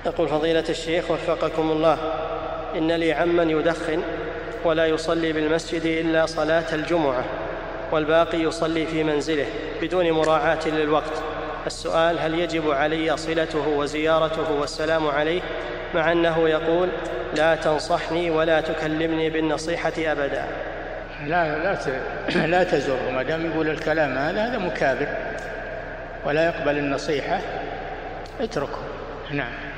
يقول فضيلة الشيخ وفقكم الله، إن لي عما يدخن ولا يصلي بالمسجد إلا صلاة الجمعة والباقي يصلي في منزله بدون مراعاة للوقت. السؤال: هل يجب علي صلته وزيارته والسلام عليه مع أنه يقول لا تنصحني ولا تكلمني بالنصيحة أبدا؟ لا تزر، ما دام يقول الكلام هذا مكابر ولا يقبل النصيحة، اتركه. نعم.